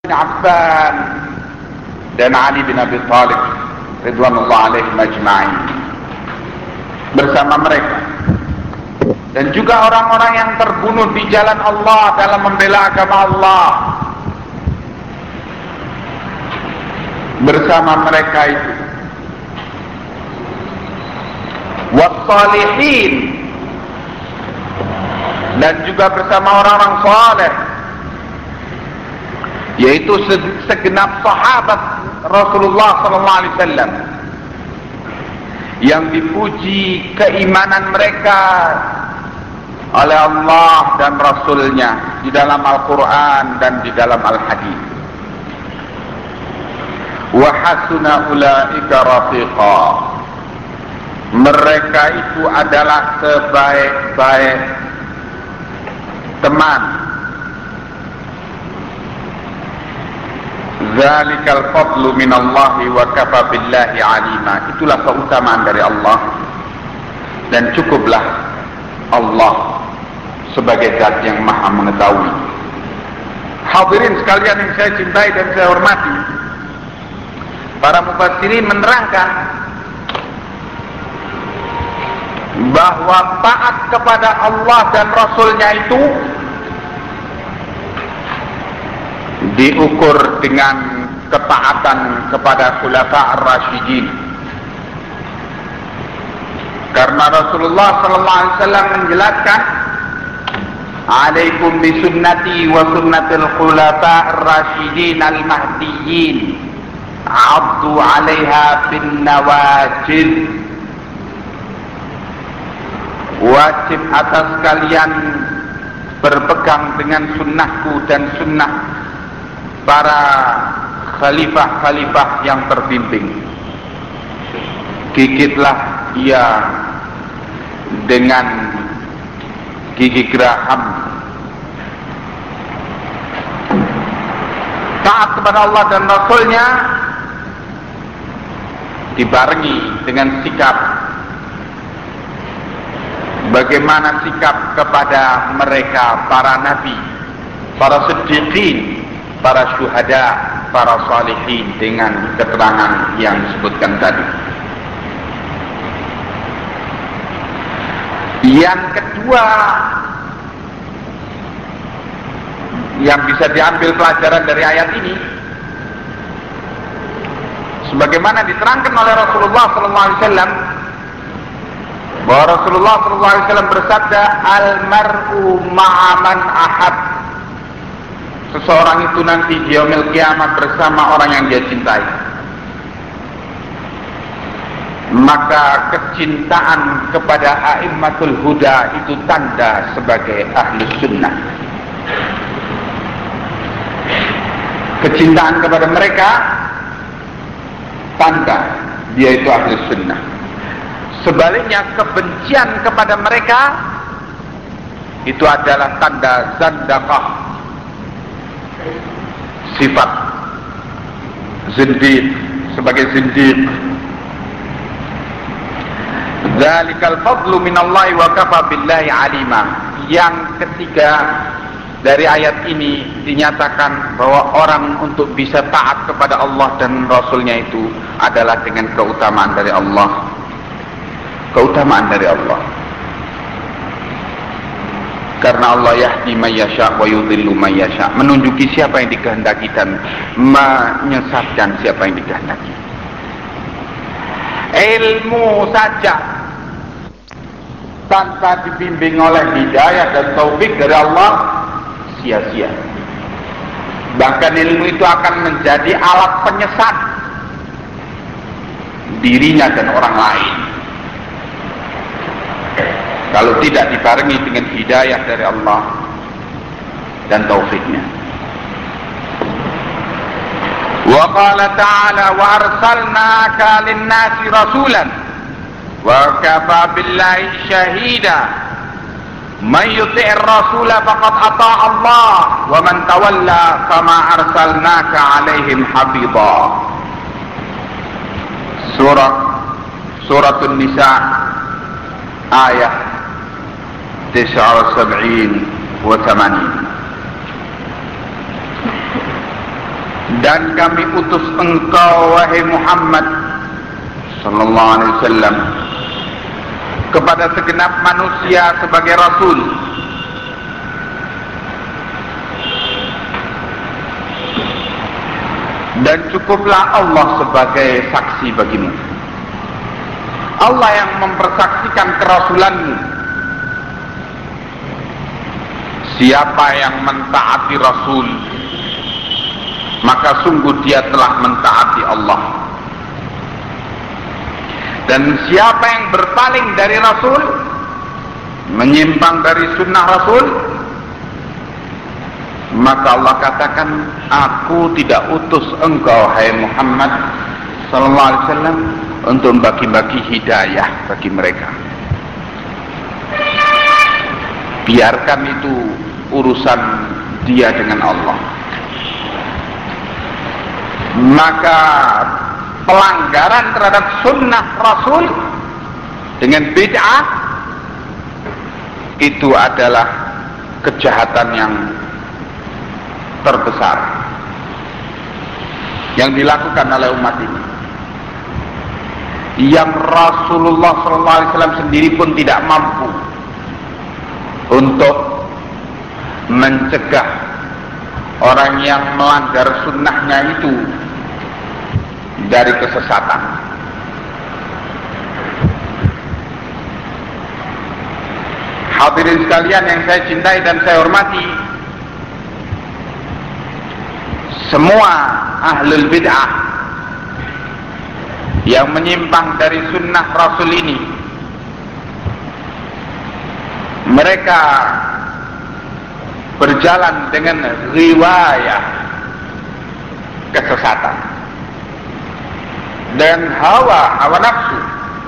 bin Affan dan Ali bin Abi Thalib ridwanullah alaihim ajma'in bersama mereka, dan juga orang-orang yang terbunuh di jalan Allah dalam membela agama Allah bersama mereka itu, wassalihin, dan juga bersama orang-orang saleh, yaitu segenap sahabat Rasulullah SAW yang dipuji keimanan mereka oleh Allah dan Rasulnya di dalam Al-Quran dan di dalam Al-Hadis. Wa hasuna ulaika rafiqa, mereka itu adalah sebaik-baik teman. Zalikal fadlu minallahi wa kafa billahi alima, itulah keutamaan dari Allah dan cukuplah Allah sebagai zat yang maha mengetahui. Hadirin sekalian yang saya cintai dan saya hormati, para mufassirin menerangkan bahwa taat kepada Allah dan Rasulnya itu diukur dengan ketaatan kepada khulafa ar-rasyidin. Karena Rasulullah SAW menjelaskan, "Alaikum bisunnati wa sunnatil khulafa ar-rasyidin al-mahdiyyin, 'addu 'alaiha bin nawajid." Wajib atas kalian berpegang dengan sunnahku dan sunnah para khalifah-khalifah yang terbimbing. Gigitlah ia dengan gigi geraham. Taat kepada Allah dan Rasulnya dibarengi dengan sikap bagaimana sikap kepada mereka para nabi, para siddiqin, para syuhada, para salihin, dengan keterangan yang disebutkan tadi. Yang kedua yang bisa diambil pelajaran dari ayat ini, sebagaimana diterangkan oleh Rasulullah SAW, bahwa Rasulullah SAW bersabda, "Al-mar'u ma'aman ahad." Seseorang itu nanti di yaumil kiamat bersama orang yang dia cintai. Maka kecintaan kepada a'immatul huda itu tanda sebagai ahlus sunnah. Kecintaan kepada mereka tanda dia itu ahlus sunnah. Sebaliknya kebencian kepada mereka itu adalah tanda zandaqah, sifat zindiq, sebagai zindiq. Zalikal fadlu minallahi wa kafa billahi alima. Yang ketiga dari ayat ini dinyatakan bahwa orang untuk bisa taat kepada Allah dan Rasulnya itu adalah dengan keutamaan dari Allah. Keutamaan dari Allah. Karena Allah yahdi man yasha wa yudhillu man yasha, menunjuki siapa yang dikehendaki dan menyesatkan siapa yang dikehendaki. Ilmu saja tanpa dibimbing oleh hidayah dan taufik dari Allah sia-sia. Bahkan ilmu itu akan menjadi alat penyesat dirinya dan orang lain kalau tidak dibarengi dengan hidayah dari Allah dan taufiknya. Wa qala ta'ala wa arsalnaka lin-nasi rasulan wa kafa billahi syahida man yuti'ir rasula faqad ata'a Allah wa man tawalla fama arsalnaka 'alaihim hafidha. Suratun Nisa ayat 79 wa 80. Dan kami utus engkau wahai Muhammad sallallahu alaihi wasallam kepada segenap manusia sebagai rasul. Dan cukuplah Allah sebagai saksi bagimu. Allah yang mempersaksikan kerasulanmu. Siapa yang mentaati Rasul, maka sungguh dia telah mentaati Allah. Dan siapa yang berpaling dari Rasul, menyimpang dari sunnah Rasul, maka Allah katakan, aku tidak utus engkau hai Muhammad sallallahu alaihi wasallam untuk bagi-bagi hidayah bagi mereka. Biarkan itu urusan dia dengan Allah. Maka pelanggaran terhadap sunnah Rasul dengan bid'ah itu adalah kejahatan yang terbesar yang dilakukan oleh umat ini, yang Rasulullah SAW sendiri pun tidak mampu untuk mencegah orang yang melanggar sunnahnya itu dari kesesatan. Hadirin sekalian yang saya cintai dan saya hormati, semua ahlul bid'ah yang menyimpang dari sunnah Rasul ini, mereka berjalan dengan riwayah kesesatan dan hawa nafsu.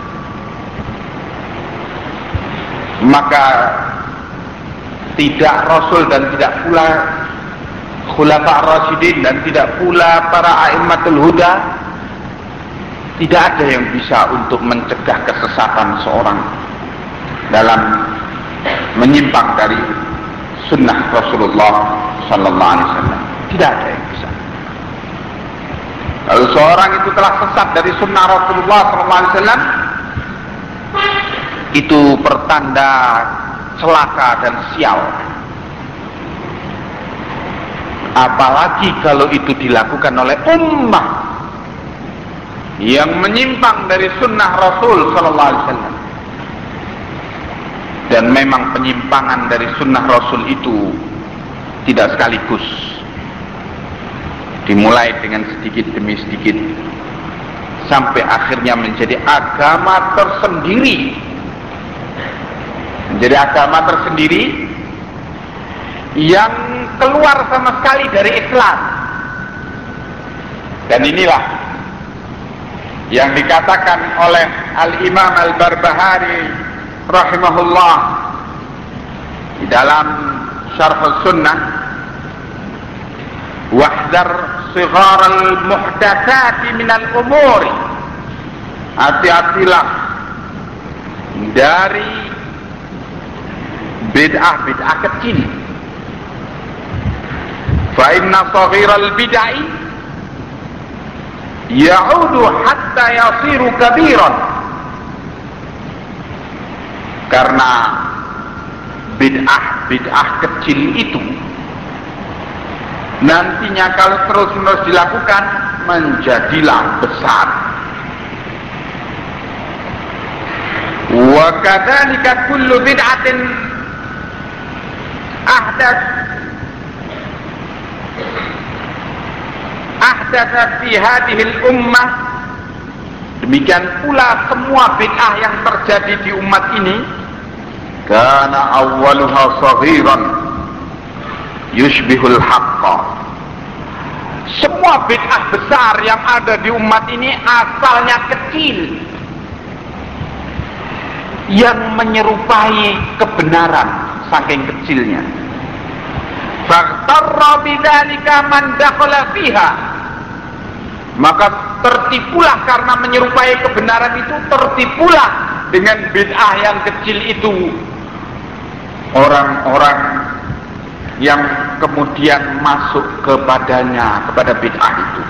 Maka tidak Rasul dan tidak pula Khulafa Rasyidin dan tidak pula para a'immatul huda, tidak ada yang bisa untuk mencegah kesesatan seorang dalam menyimpang dari sunnah Rasulullah sallallahu alaihi wasallam. Tidak ada yang bisa. Kalau seorang itu telah sesat dari sunnah Rasulullah sallallahu alaihi wasallam, itu pertanda celaka dan sial. Apalagi kalau itu dilakukan oleh ummah yang menyimpang dari sunnah Rasul sallallahu alaihi wasallam. Dan memang penyimpangan dari sunnah Rasul itu tidak sekaligus, dimulai dengan sedikit demi sedikit sampai akhirnya menjadi agama tersendiri. Menjadi agama tersendiri yang keluar sama sekali dari Islam. Dan inilah yang dikatakan oleh Al-Imam Al-Barbahari rahimahullah di dalam Syarh Sunnah, wahdar sighar al-muhdatsati minal umuri, hati-hatilah dari bid'ah kecil. Fa inna saghiral bid'ah ya'udu hatta yasiru kabiran. Karena bid'ah kecil itu nantinya kalau terus-menerus dilakukan menjadilah besar. Wa kadzalika kullu bid'atin ahdatsa fi hadhihi al-ummah, demikian pula semua bid'ah yang terjadi di umat ini, kana awwaluha saghiran yushbihul haqqa. Semua bid'ah besar yang ada di umat ini asalnya kecil, yang menyerupai kebenaran saking kecilnya. Faghtarra bidzalika man dakhala fiha, maka tertipulah karena menyerupai kebenaran itu, tertipulah dengan bid'ah yang kecil itu orang-orang yang kemudian masuk kepadanya, kepada bid'ah itu.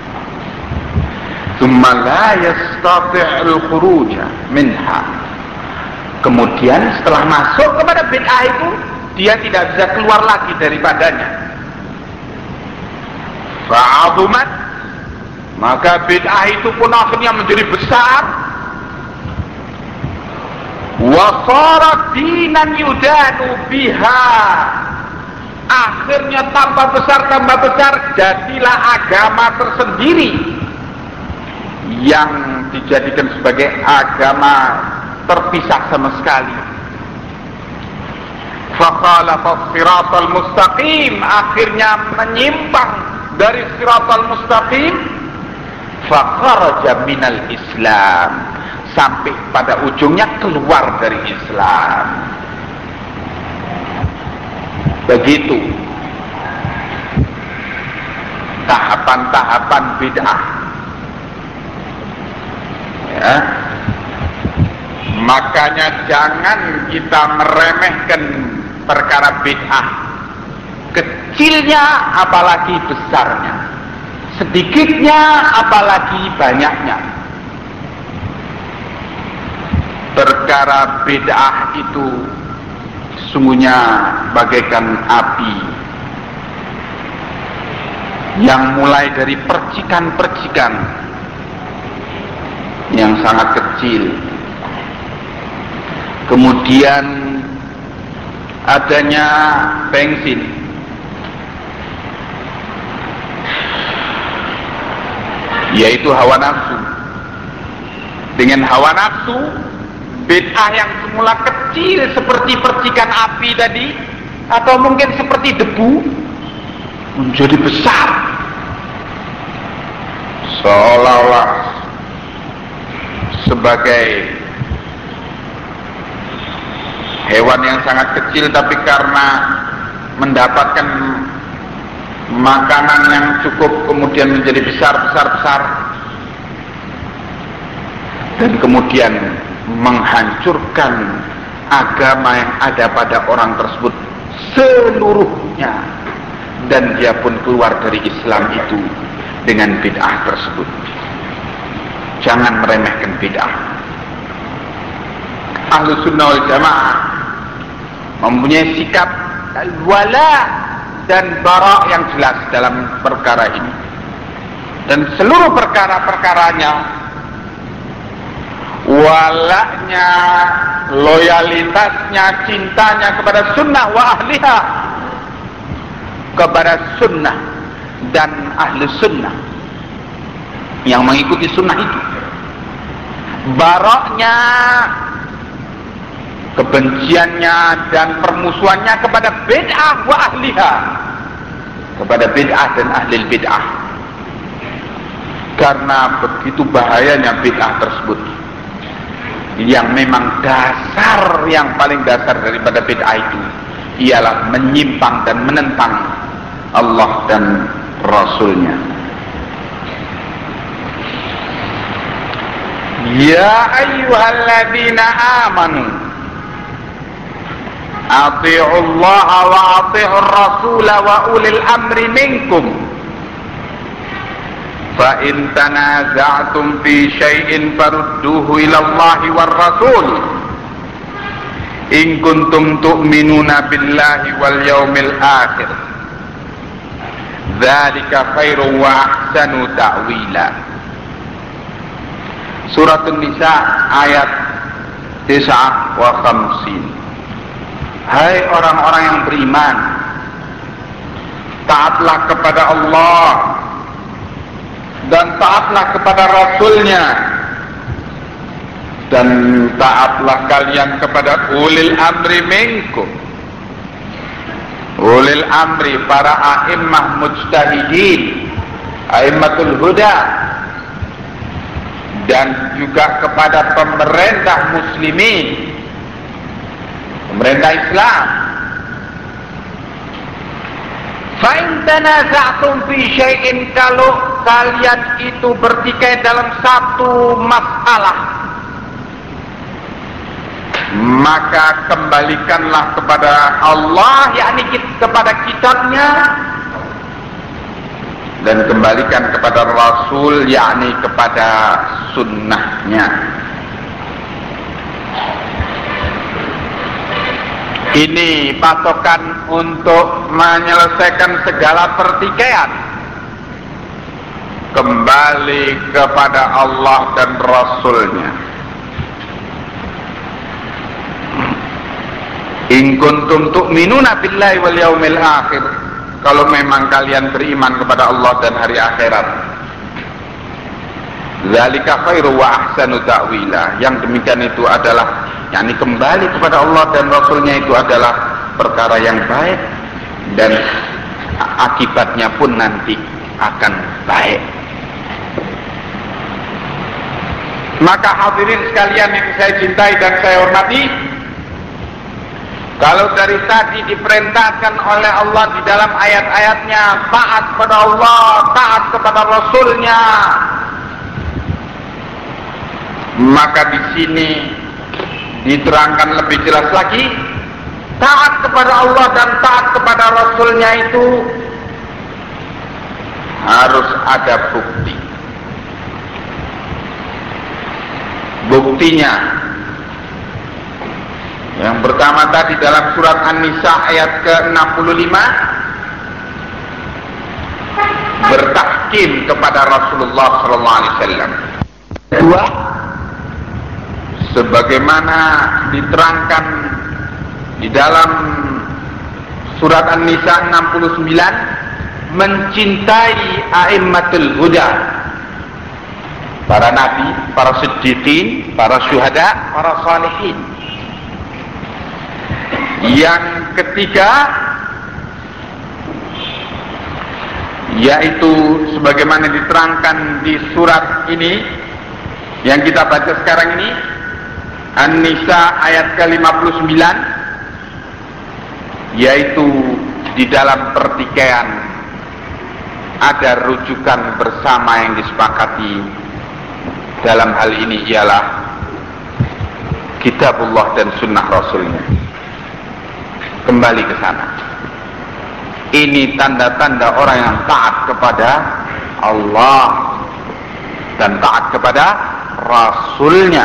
Tsumma la yastati'ul khuruja minha. Kemudian setelah masuk kepada bid'ah itu, dia tidak bisa keluar lagi daripadanya. Fa'adumat, maka bid'ah itu pun akhirnya menjadi besar. Wa sharat dinan yudanu biha, akhirnya tambah besar, jadilah agama tersendiri yang dijadikan sebagai agama terpisah sama sekali. Fakhalafa siratal mustaqim, akhirnya menyimpang dari siratal mustaqim. Fakharaja minal Islam, sampai pada ujungnya keluar dari Islam. Begitu tahapan-tahapan bid'ah, ya. Makanya jangan kita meremehkan perkara bid'ah, kecilnya apalagi besarnya, sedikitnya apalagi banyaknya. Perkara bid'ah itu sungguhnya bagaikan api yang mulai dari percikan-percikan yang sangat kecil, kemudian adanya bensin, yaitu hawa nafsu. Dengan hawa nafsu, bid'ah yang semula kecil seperti percikan api tadi, atau mungkin seperti debu, menjadi besar, seolah-olah sebagai hewan yang sangat kecil, tapi karena mendapatkan makanan yang cukup kemudian menjadi besar, dan kemudian menghancurkan agama yang ada pada orang tersebut seluruhnya, dan dia pun keluar dari Islam itu dengan bid'ah tersebut. Jangan meremehkan bid'ah. Ahlus Sunnah wal Jamaah mempunyai sikap wala dan bara yang jelas dalam perkara ini, dan seluruh perkara-perkaranya, walaknya, loyalitasnya, cintanya kepada sunnah wa ahliha, kepada sunnah dan ahli sunnah yang mengikuti sunnah itu. Baraknya, kebenciannya dan permusuhannya kepada bid'ah wa ahliha, kepada bid'ah dan ahli bid'ah, karena begitu bahayanya bid'ah tersebut, yang memang dasar, yang paling dasar daripada bid'ah itu ialah menyimpang dan menentang Allah dan Rasulnya. Ya ayyuhalladzina amanu ati'ullaha wa ati'ur rasula wa ulil amri minkum fa in tanaza'tum fi syai'in farudduhu ila Allahi war rasul in kuntum tu'minuna billahi wal yaumil akhir dzalika khairun wa ahsanu ta'wila. Surat An-Nisa ayat 59. Hai orang-orang yang beriman, taatlah kepada Allah dan taatlah kepada Rasulnya, dan taatlah kalian kepada ulil amri minkum. Ulil amri, para a'immah mujtahidin, a'immatul huda, dan juga kepada pemerintah muslimin, pemerintah Islam. Fa in tanaza'tum fi syai'in, kalau kalian itu bertikai dalam satu masalah, maka kembalikanlah kepada Allah, yakni kepada kitabnya, dan kembalikan kepada Rasul, yakni kepada sunnahnya. Ini patokan untuk menyelesaikan segala pertikaian. Kembali kepada Allah dan Rasulnya. In kuntum tu'minuna billahi wal yaumil akhir, kalau memang kalian beriman kepada Allah dan hari akhirat. Zalika khairu wa ahsanu ta'wila, yang demikian itu adalah, yakni kembali kepada Allah dan Rasulnya itu adalah perkara yang baik, dan akibatnya pun nanti akan baik. Maka hadirin sekalian yang saya cintai dan saya hormati, kalau dari tadi diperintahkan oleh Allah di dalam ayat-ayatnya taat kepada Allah, taat kepada Rasulnya, maka di sini diterangkan lebih jelas lagi, taat kepada Allah dan taat kepada Rasulnya itu harus ada bukti. Buktinya yang pertama tadi dalam surat An-Nisa ayat ke-65, bertahkim kepada Rasulullah SAW. Kedua, sebagaimana diterangkan di dalam surat An-Nisa 69, mencintai a'immatul huda, para nabi, para siddiqin, para syuhada, para salihin. Yang ketiga, yaitu sebagaimana diterangkan di surat ini yang kita baca sekarang ini, An-Nisa ayat ke-59, yaitu di dalam pertikaian ada rujukan bersama yang disepakati. Dalam hal ini ialah kitabullah dan sunnah Rasulnya. Kembali ke sana. Ini tanda-tanda orang yang taat kepada Allah dan taat kepada Rasulnya.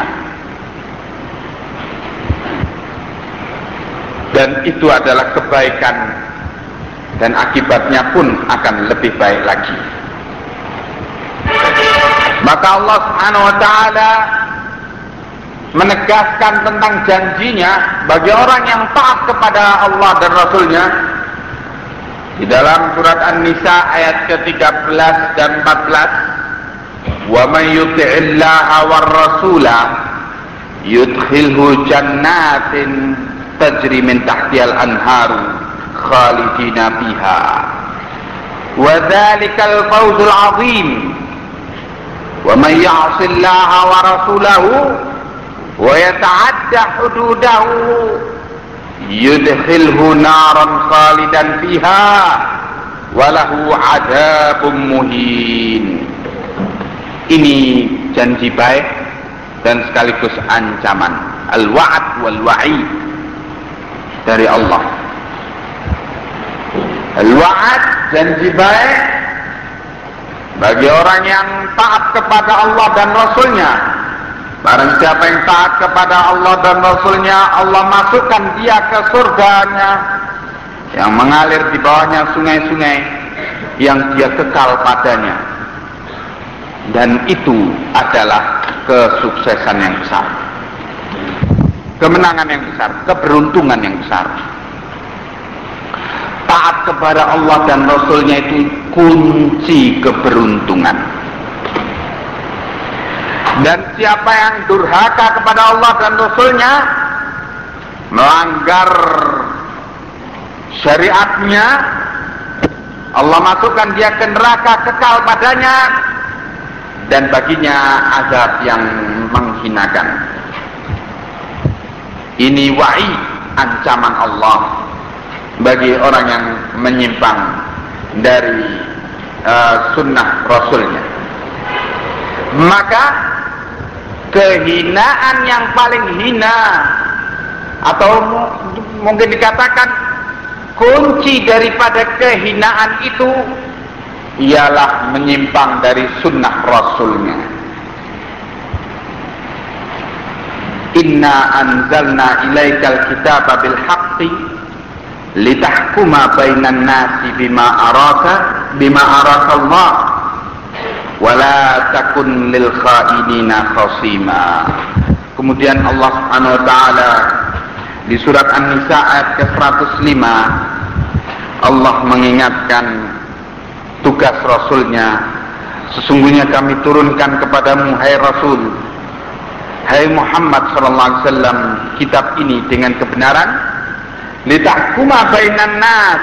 Dan itu adalah kebaikan, dan akibatnya pun akan lebih baik lagi. Maka Allah Subhanahu wa ta'ala menegaskan tentang janjinya bagi orang yang taat kepada Allah dan Rasulnya di dalam surat An-Nisa ayat ke-13 dan 14. Wa may yuti'illaha war rasula yudkhilhu jannatin tajri min tahtihal anharu khalidina fiha wa dzalikal fawzul 'azim. Wa may ya'sillaha wa rasulahu wa yata'adda hududahu yudkhilhu naran khalidan fiha wa lahu 'adzabun muhin. Ini janji baik dan sekaligus ancaman, al-wa'd wal wa'id dari Allah. Al-wa'd, janji baik bagi orang yang taat kepada Allah dan Rasulnya. Barang siapa yang taat kepada Allah dan Rasulnya, Allah masukkan dia ke surganya yang mengalir di bawahnya sungai-sungai yang dia kekal padanya. Dan itu adalah kesuksesan yang besar, kemenangan yang besar, keberuntungan yang besar. Taat kepada Allah dan Rasulnya itu kunci keberuntungan. Dan siapa yang durhaka kepada Allah dan Rasulnya, melanggar syariatnya, Allah masukkan dia ke neraka kekal padanya, dan baginya azab yang menghinakan. Ini wa'id, ancaman Allah bagi orang yang menyimpang dari sunnah Rasulnya. Maka kehinaan yang paling hina Atau mungkin dikatakan kunci daripada kehinaan itu ialah menyimpang dari sunnah Rasulnya. Inna anzalna ilaikal kitaba bil haqqi litahkuma bainan nasi bima araka Allah wala takun lil khainina khasima. Kemudian Allah Subhanahu wa taala di surat An-Nisa ayat ke-105 Allah mengingatkan tugas Rasulnya. Sesungguhnya kami turunkan kepadamu hai Rasul, hai Muhammad sallallahu alaihi wasallam, kitab ini dengan kebenaran, litahkuma bainan nas,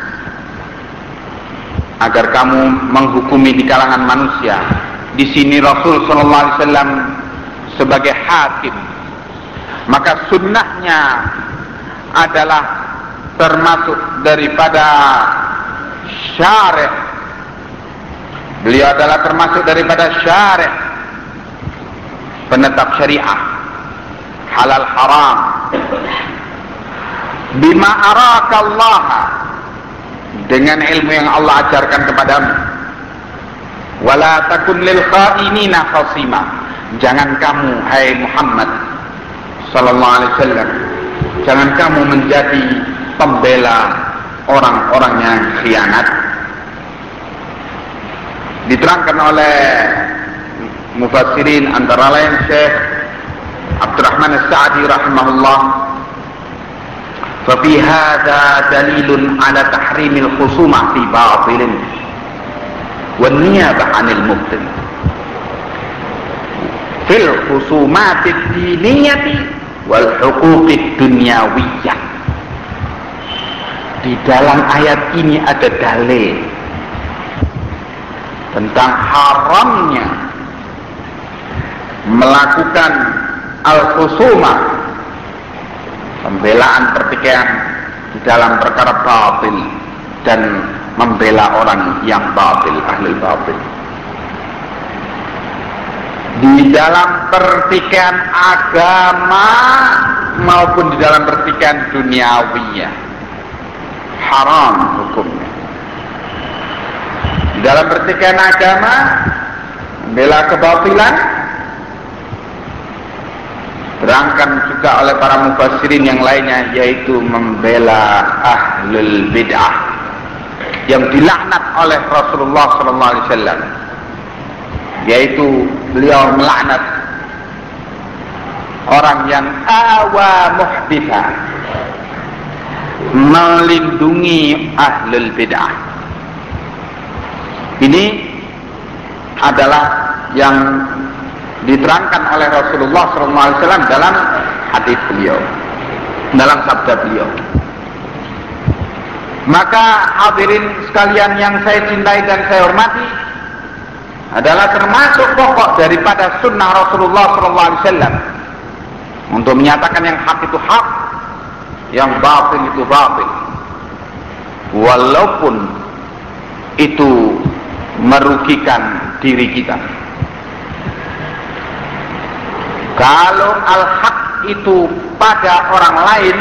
agar kamu menghukumi di kalangan manusia. Di sini Rasul sallallahu alaihi wasallam sebagai hakim, maka sunnahnya adalah termasuk daripada syarih. Beliau adalah termasuk daripada syarih, penetap syariah, halal haram. Bima araka Allah, dengan ilmu yang Allah ajarkan kepadamu. Wala takun lil khainina khasima, jangan kamu hai Muhammad sallallahu alaihi wasallam, jangan kamu menjadi pembela orang-orang yang khianat. Diterangkan oleh mufassirin antara lain Syekh Abdurrahman As-Sa'di rahimahullah, fa fi hadza dalilun ala tahrimil khusumah fi batilin wan niyabah 'anil mubtil fil khusumatid diniyati wal huquqid dunyawiyah. Di dalam ayat ini ada dalil tentang haramnya melakukan al-khusumah, pembelaan pertikaian di dalam perkara batil, dan membela orang yang batil, ahli batil. Di dalam pertikaian agama maupun di dalam pertikaian duniawiyah haram hukumnya. Di dalam pertikaian agama membela kebatilan, terangkan juga oleh para mufassirin yang lainnya, yaitu membela ahlul bid'ah yang dilaknat oleh Rasulullah sallallahu alaihi wasallam, yaitu beliau melaknat orang yang awa muhditha, melindungi ahlul bid'ah. Ini adalah yang diterangkan oleh Rasulullah SAW dalam hadis beliau, dalam sabda beliau. Maka hadirin sekalian yang saya cintai dan saya hormati, adalah termasuk pokok daripada sunnah Rasulullah SAW untuk menyatakan yang hak itu hak, yang batil itu batil, walaupun itu merugikan diri kita. Kalau al-haq itu pada orang lain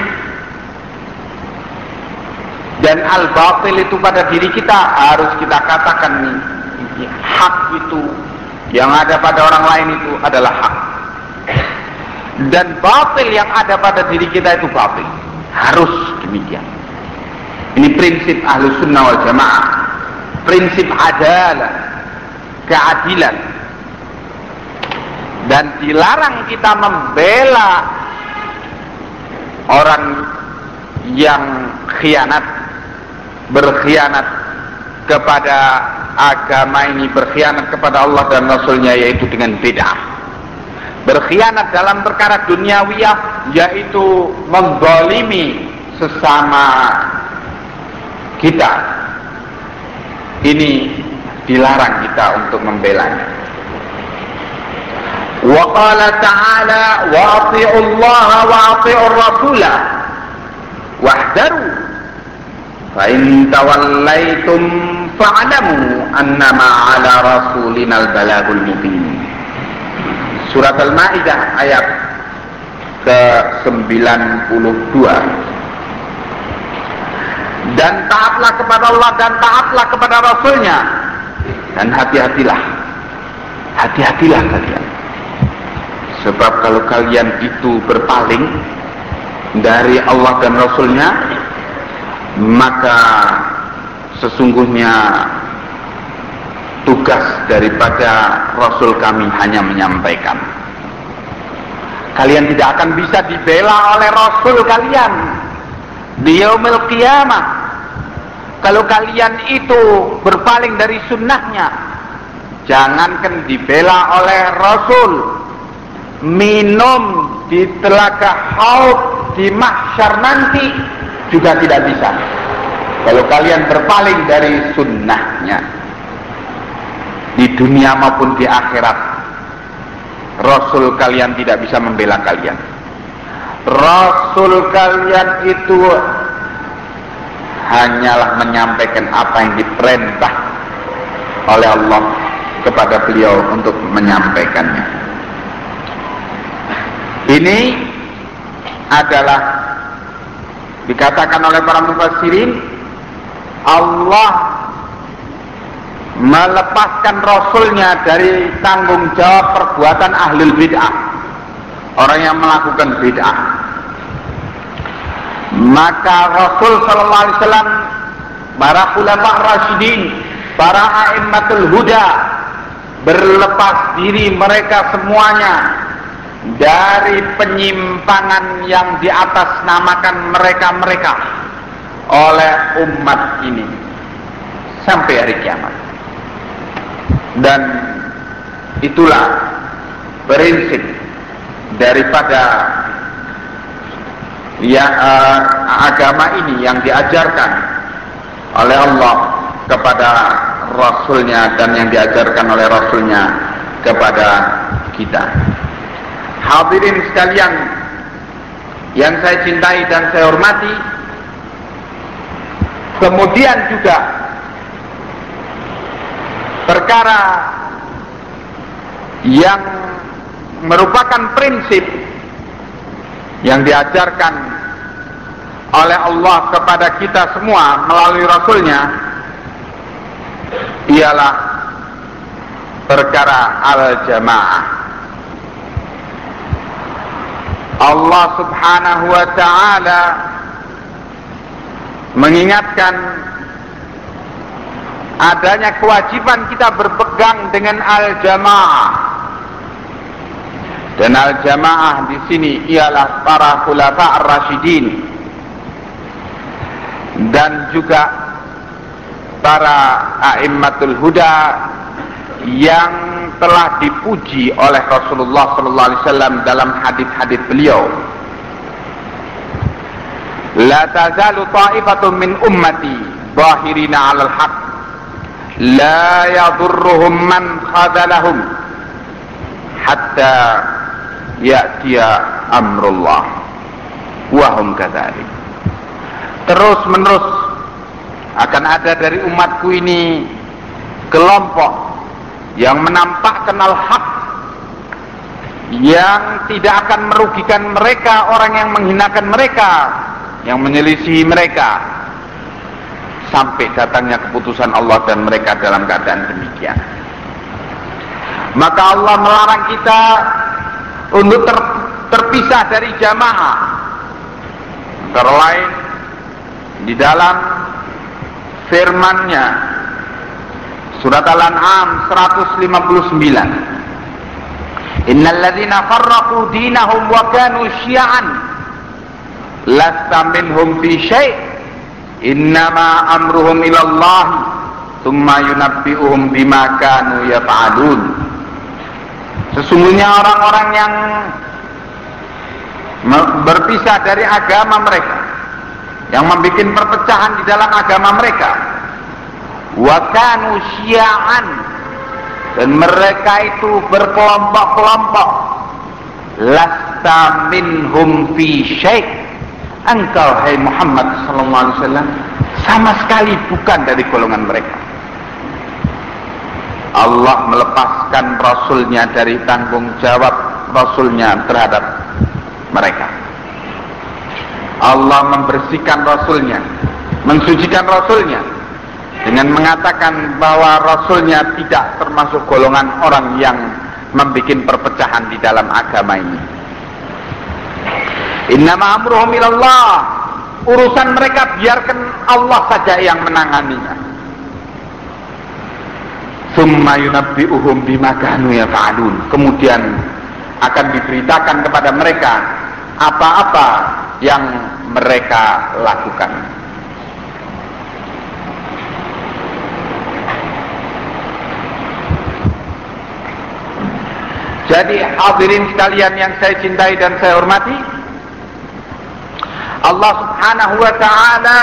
dan al-batil itu pada diri kita, harus kita katakan hak itu yang ada pada orang lain itu adalah hak, dan batil yang ada pada diri kita itu batil. Harus demikian. Ini prinsip Ahlus Sunnah wal Jamaah, prinsip adalah keadilan. Dan dilarang kita membela orang yang khianat, berkhianat kepada agama ini, berkhianat kepada Allah dan Rasulnya, yaitu dengan bid'ah. Berkhianat dalam perkara duniawiyah, yaitu menzalimi sesama kita. Ini dilarang kita untuk membelanya. Wa qala ta'ala wa ati'u Allah wa ati'u Rasulah wahdaru fa in tawallaitum fa'lamu annama 'ala rasulinal balagul mubin. Surat Al-Maidah ayat ke-92. Dan taatlah kepada Allah dan taatlah kepada Rasulnya, dan hati-hatilah kalian, sebab kalau kalian itu berpaling dari Allah dan Rasulnya, maka sesungguhnya tugas daripada Rasul kami hanya menyampaikan. Kalian tidak akan bisa dibela oleh Rasul kalian di yaumil qiyamah. Kalau kalian itu berpaling dari sunnahnya, jangankan dibela oleh Rasul, minum di telaga haud di mahsyar nanti juga tidak bisa. Kalau kalian berpaling dari sunnahnya, di dunia maupun di akhirat, Rasul kalian tidak bisa membela kalian. Rasul kalian itu hanyalah menyampaikan apa yang diperintah oleh Allah kepada beliau untuk menyampaikannya. Ini adalah dikatakan oleh para mufassirin, Allah melepaskan Rasulnya dari tanggung jawab perbuatan ahlul bid'ah, orang yang melakukan bid'ah. Maka Rasul sallallahu alaihi wasallam, para khulafa' rasyidin, para a'immatul huda, berlepas diri mereka semuanya dari penyimpangan yang di atas namakan mereka oleh umat ini sampai hari kiamat. Dan itulah prinsip daripada agama ini yang diajarkan oleh Allah kepada Rasulnya dan yang diajarkan oleh Rasulnya kepada kita. Hadirin sekalian yang saya cintai dan saya hormati, kemudian juga perkara yang merupakan prinsip yang diajarkan oleh Allah kepada kita semua melalui Rasulnya ialah perkara al-jamaah. Allah subhanahu wa ta'ala mengingatkan adanya kewajiban kita berpegang dengan al-jamaah. Dan al-jamaah di sini ialah para khulafa' ar-rasyidin dan juga para a'immatul huda yang telah dipuji oleh Rasulullah sallallahu alaihi wasallam dalam hadis-hadis beliau. La tazalu ta'ifatun min ummati zahirina 'alal haqq la yadurruhum man khadalahum hatta ya'tiya amrullah wa hum kadzalik. Terus menerus akan ada dari umatku ini kelompok yang menampakkan al-haq, yang tidak akan merugikan mereka orang yang menghinakan mereka, yang menyelisihi mereka, sampai datangnya keputusan Allah dan mereka dalam keadaan demikian. Maka Allah melarang kita untuk terpisah dari jamaah. Antara lain di dalam firman-Nya surat Al-An'am 159, Innal ladzina farraqu dinahum wa kanu syi'an lasta minhum fi syai' innama amruhum ila Allah thumma yunabbi'uhum bima kanu yaf'alun. Sesungguhnya orang-orang yang berpisah dari agama mereka, yang membuat perpecahan di dalam agama mereka, wa kanu syi'an, dan mereka itu berkelompok-kelompok, lasta minhum fi syai', engkau hai Muhammad sallallahu alaihi wasallam sama sekali bukan dari golongan mereka. Allah melepaskan Rasulnya dari tanggung jawab Rasulnya terhadap mereka. Allah membersihkan Rasulnya, mensucikan Rasulnya dengan mengatakan bahwa Rasulnya tidak termasuk golongan orang yang membuat perpecahan di dalam agama ini. Innama amruhum ilallah, urusan mereka biarkan Allah saja yang menanganinya. Tsumma yunabbi'uhum bima kanu yaf'alun, kemudian akan diberitakan kepada mereka apa-apa yang mereka lakukan. Jadi hadirin sekalian yang saya cintai dan saya hormati, Allah Subhanahu wa ta'ala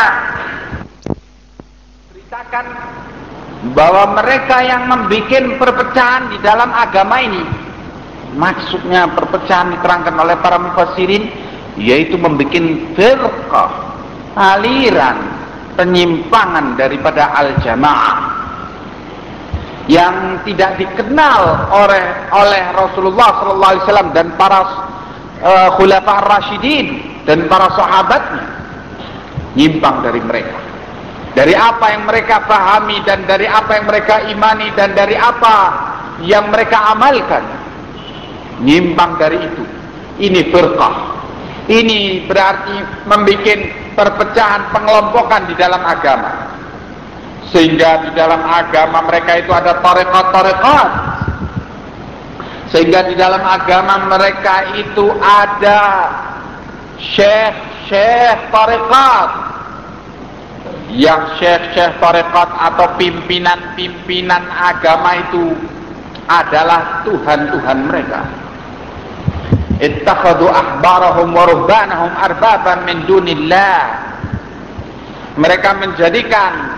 beritakan bahwa mereka yang membuat perpecahan di dalam agama ini, maksudnya perpecahan diterangkan oleh para mufassirin, yaitu membuat firqah, aliran, penyimpangan daripada al-jamaah yang tidak dikenal oleh Rasulullah SAW dan para khulafa ar-rasyidin dan para sahabatnya, nyimpang dari mereka, dari apa yang mereka pahami dan dari apa yang mereka imani dan dari apa yang mereka amalkan, nyimpang dari itu. Ini firqah, ini berarti membuat perpecahan, pengelompokan di dalam agama, sehingga di dalam agama mereka itu ada tarekat-tarekat, sehingga di dalam agama mereka itu ada syekh-syekh tarekat, yang syekh-syekh tarekat atau pimpinan-pimpinan agama itu adalah Tuhan-Tuhan mereka. Ittakhadhu ahbarahum wa ruhbanahum arbaban min dunillah. Mereka menjadikan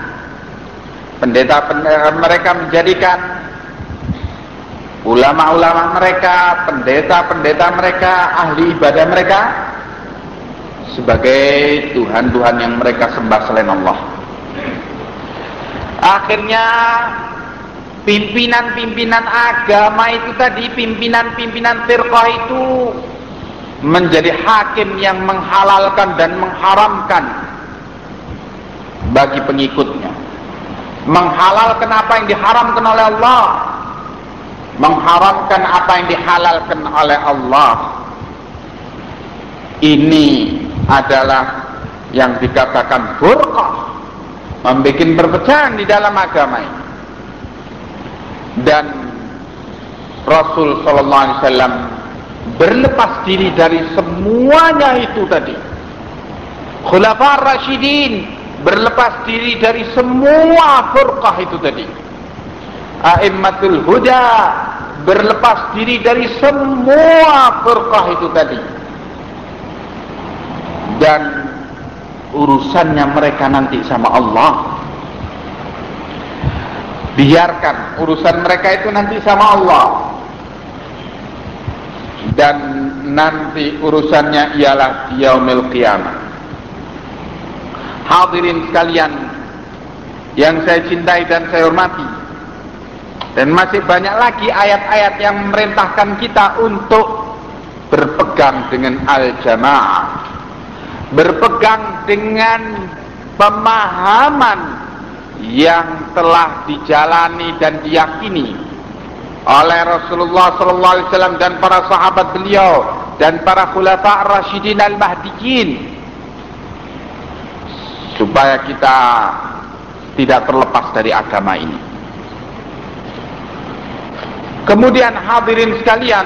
mereka menjadikan ulama-ulama mereka, pendeta-pendeta mereka, ahli ibadah mereka sebagai Tuhan-Tuhan yang mereka sembah selain Allah. Akhirnya pimpinan-pimpinan agama itu tadi, pimpinan-pimpinan firqah itu menjadi hakim yang menghalalkan dan mengharamkan bagi pengikutnya, menghalalkan apa yang diharamkan oleh Allah, mengharamkan apa yang dihalalkan oleh Allah. Ini adalah yang dikatakan furqah, membuat perpecahan di dalam agama ini. Dan Rasul sallallahu alaihi wasallam berlepas diri dari semuanya itu tadi. Khulafa ar-rasyidin berlepas diri dari semua furqah itu tadi. A'immatul huda berlepas diri dari semua furqah itu tadi. Dan urusannya mereka nanti sama Allah. Biarkan urusan mereka itu nanti sama Allah. Dan nanti urusannya ialah yaumil qiyamah. Hadirin sekalian yang saya cintai dan saya hormati, dan masih banyak lagi ayat-ayat yang memerintahkan kita untuk berpegang dengan al-jamaah, berpegang dengan pemahaman yang telah dijalani dan diyakini oleh Rasulullah SAW dan para sahabat beliau dan para khulafa ar-rasyidin al-mahdiyyin, supaya kita tidak terlepas dari agama ini. Kemudian hadirin sekalian,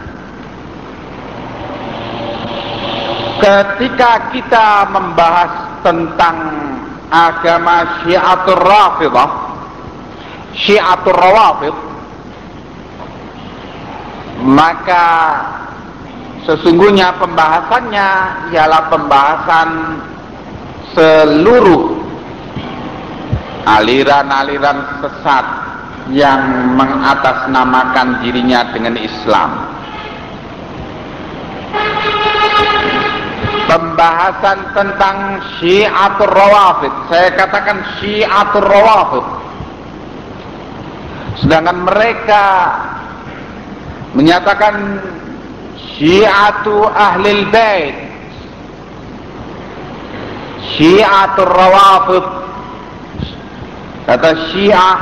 ketika kita membahas tentang agama Syiatur Rafidah, Syiatur Rawafid, maka sesungguhnya pembahasannya ialah pembahasan seluruh aliran-aliran sesat yang mengatasnamakan dirinya dengan Islam. Pembahasan tentang Syiatur Rawafid, saya katakan Syiatur Rawafid, sedangkan mereka menyatakan Syi'atu ahlil bait, Syi'atul rawafid. Kata Syiah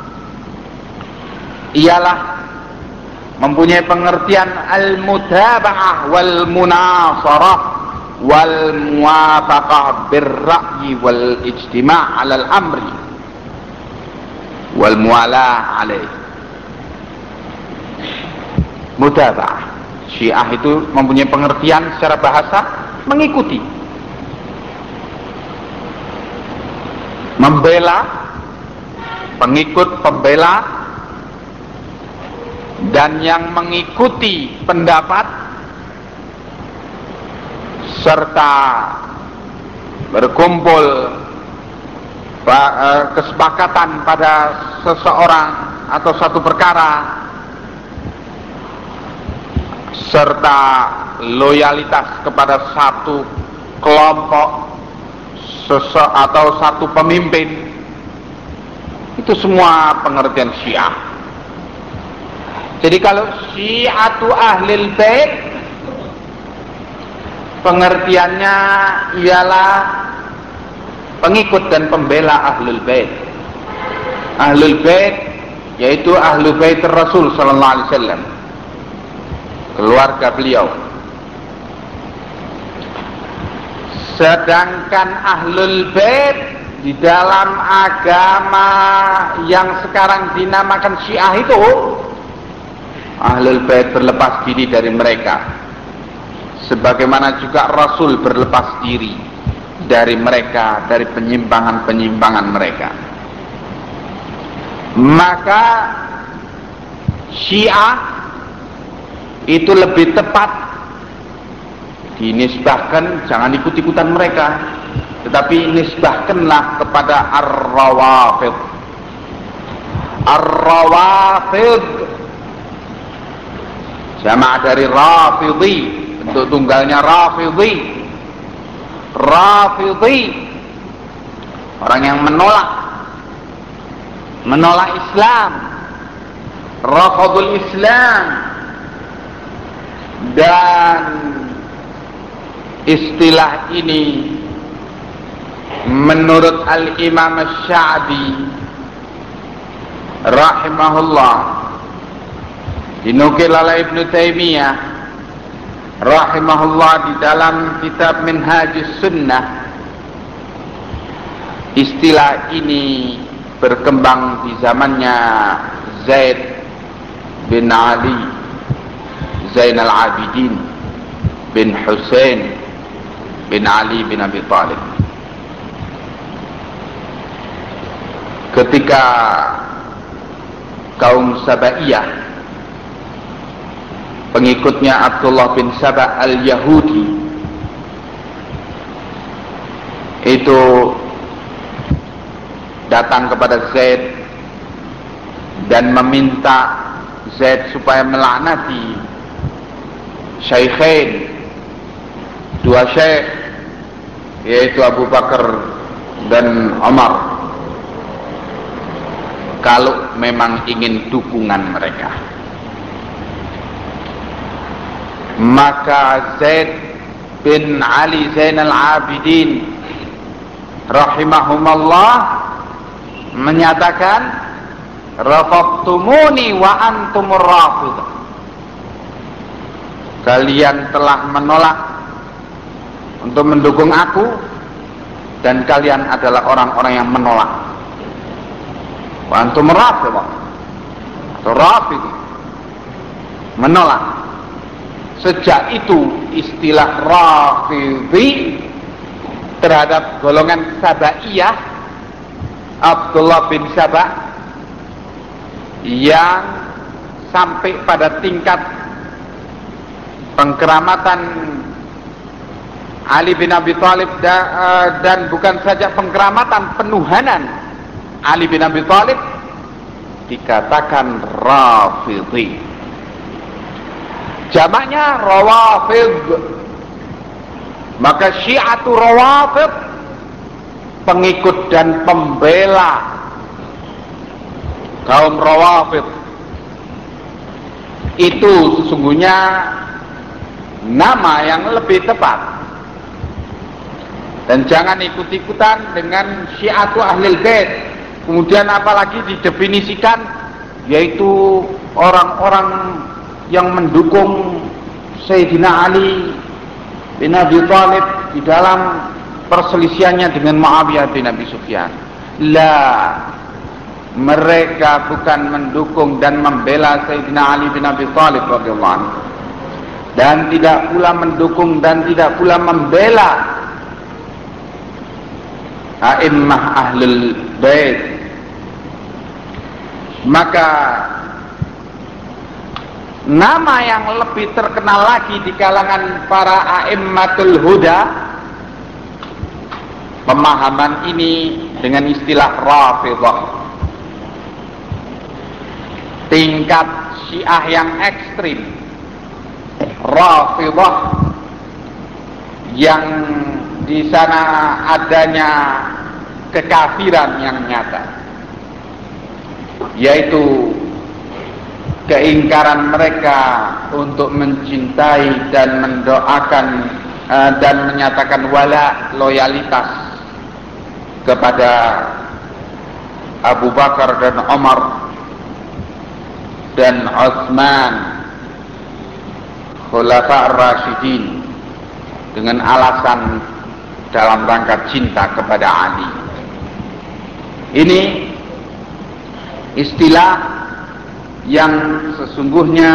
ialah mempunyai pengertian al-mutaba'ah wal munasarah wal muwafaqah bir-ra'yi wal ijtima' 'ala al-amri wal muwalah 'alaih. Mutaba'ah, Syiah itu mempunyai pengertian secara bahasa mengikuti, membela, pengikut, pembela, dan yang mengikuti pendapat serta berkumpul kesepakatan pada seseorang atau satu perkara serta loyalitas kepada satu kelompok atau satu pemimpin. Itu semua pengertian Syiah. Jadi kalau Syi'atu ahlil bait, pengertiannya ialah pengikut dan pembela ahlul bait. Ahlul bait yaitu ahlul bait Rasul sallallahu alaihi wasallam, keluarga beliau. Sedangkan ahlul bait di dalam agama yang sekarang dinamakan Syiah itu, ahlul bait berlepas diri dari mereka, sebagaimana juga Rasul berlepas diri dari mereka, dari penyimpangan-penyimpangan mereka. Maka Syiah itu lebih tepat dinisbahkan, jangan ikut-ikutan mereka, tetapi nisbahkanlah kepada ar-rawafid. Ar-rawafid jama' dari rafidhi, bentuk tunggalnya rafidhi. Rafidhi, orang yang menolak Islam, rafadul Islam. Dan istilah ini menurut Al-Imam Asy-Sya'bi rahimahullah, dinukil oleh Ibnu Taimiyah rahimahullah di dalam kitab Minhajus Sunnah. Istilah ini berkembang di zamannya Zaid bin Ali Zainal Abidin bin Husain bin Ali bin Abi Thalib. Ketika kaum Sabaiyah, pengikutnya Abdullah bin Saba al-Yahudi, itu datang kepada Zaid dan meminta Zaid supaya melaknati syaikhain, dua syekh, yaitu Abu Bakar dan Umar, kalau memang ingin dukungan mereka. Maka Zaid bin Ali Zainal Abidin rahimahumallah menyatakan, rafaqtumuni wa antumur rafidah, kalian telah menolak untuk mendukung aku dan kalian adalah orang-orang yang menolak. Wa antum rafidah atau rafidhi, menolak. Sejak itu istilah rafidhi terhadap golongan Sabaiyah, Abdullah bin Saba, yang sampai pada tingkat pengkeramatan Ali bin Abi Thalib, dan bukan saja pengkeramatan, penuhanan Ali bin Abi Thalib, dikatakan Rafidhi. Jamaknya Rawafid. Maka Syi'atu Rawafid, pengikut dan pembela kaum Rawafid, itu sesungguhnya nama yang lebih tepat. Dan jangan ikut-ikutan dengan syiatu ahlul bait. Kemudian apalagi didefinisikan yaitu orang-orang yang mendukung Sayyidina Ali bin Abi Thalib di dalam perselisihannya dengan Muawiyah bin Abi Sufyan. Mereka bukan mendukung dan membela Sayyidina Ali bin Abi Thalib radhiyallahu anhu, dan tidak pula mendukung dan tidak pula membela a'immah ahlul bait. Maka nama yang lebih terkenal lagi di kalangan para a'immatul huda, pemahaman ini dengan istilah Rafidhah. Tingkat Syiah yang ekstrim, Rafidhah, yang di sana adanya kekafiran yang nyata, yaitu keingkaran mereka untuk mencintai dan mendoakan dan menyatakan wala, loyalitas kepada Abu Bakar dan Umar dan Utsman, Khulafa ar-Rasyidin, dengan alasan dalam rangka cinta kepada Ali. Ini istilah yang sesungguhnya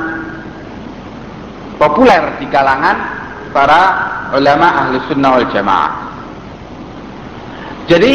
populer di kalangan para ulama ahli sunnah wal jamaah. Jadi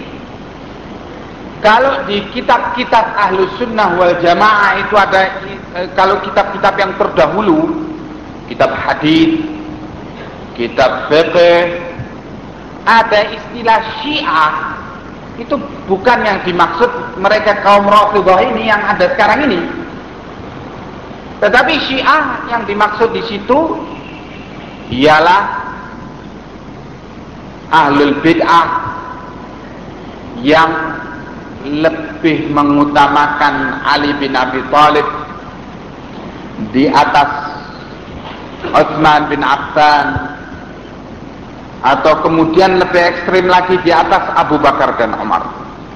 kalau di kitab-kitab ahli sunnah wal jamaah itu ada, kalau kitab-kitab yang terdahulu, kitab hadis, kitab fiqh, ada istilah Syiah, itu bukan yang dimaksud mereka kaum Rafidhah ini yang ada sekarang ini. Tetapi Syiah yang dimaksud di situ ialah ahlul bid'ah yang lebih mengutamakan Ali bin Abi Thalib di atas Utsman bin Affan, atau kemudian lebih ekstrim lagi di atas Abu Bakar dan Umar.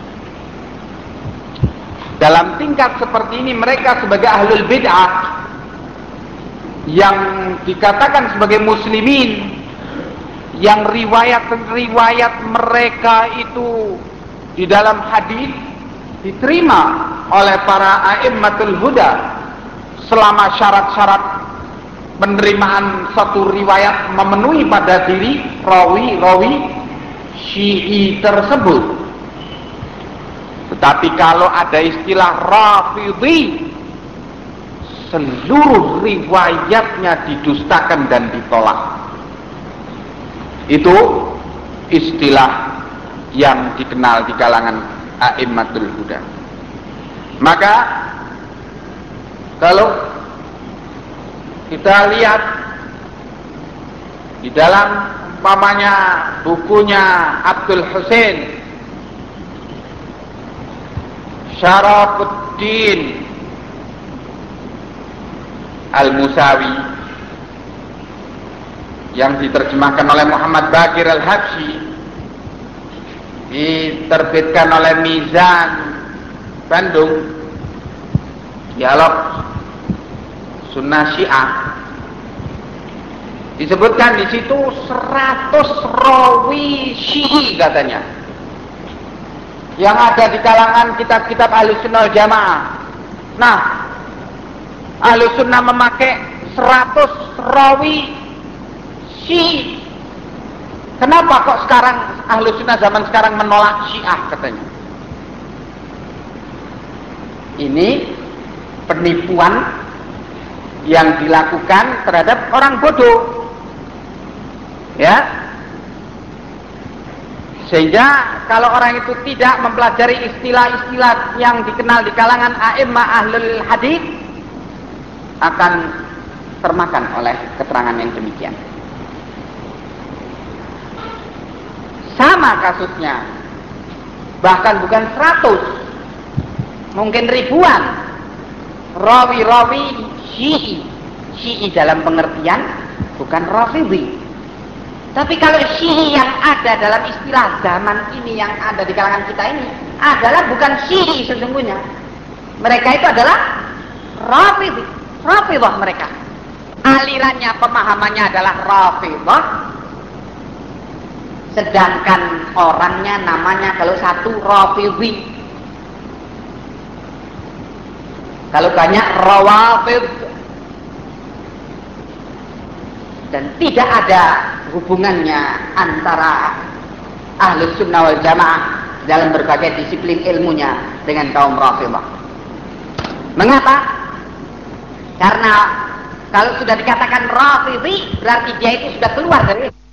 Dalam tingkat seperti ini mereka sebagai ahlul bid'ah yang dikatakan sebagai muslimin, yang riwayat-riwayat mereka itu di dalam hadis diterima oleh para a'immatul huda selama syarat-syarat penerimaan satu riwayat memenuhi pada diri rawi-rawi Syi'i tersebut. Tetapi kalau ada istilah Rafidhi, seluruh riwayatnya didustakan dan ditolak. Itu istilah yang dikenal di kalangan a'immatul huda. Maka kalau kita lihat di dalam umpamanya bukunya Abdul Husain Syarafuddin Al-Musawi yang diterjemahkan oleh Muhammad Baqir Al-Habsyi, diterbitkan oleh Mizan Bandung, Dialog Sunnah Syiah, disebutkan di situ 100 rawi Syi'i katanya yang ada di kalangan kitab-kitab Ahlus Sunnah wal Jamaah. Nah, Ahlus Sunnah memakai 100 rawi Syi'i. Kenapa kok sekarang Ahlus Sunnah zaman sekarang menolak Syiah katanya? Ini penipuan yang dilakukan terhadap orang bodoh, ya. Sehingga kalau orang itu tidak mempelajari istilah-istilah yang dikenal di kalangan a'immah ahlul hadis, akan termakan oleh keterangan yang demikian. Sama kasusnya, bahkan bukan 100, mungkin ribuan rawi-rawi Syi'i, Syi'i dalam pengertian bukan Rafidhi. Tapi kalau Syi'i yang ada dalam istilah zaman ini, yang ada di kalangan kita ini, adalah bukan Syi'i sesungguhnya. Mereka itu adalah Rafidhi, Rafidhah mereka. Alirannya, pemahamannya adalah Rafidhah. Sedangkan orangnya namanya kalau satu Rafidhi. Kalau banyak Rawafidh. Dan tidak ada hubungannya antara Ahlus Sunnah wal Jamaah dalam berbagai disiplin ilmunya dengan kaum Rafidhah. Mengapa? Karena kalau sudah dikatakan Rafidhi berarti dia itu sudah keluar dari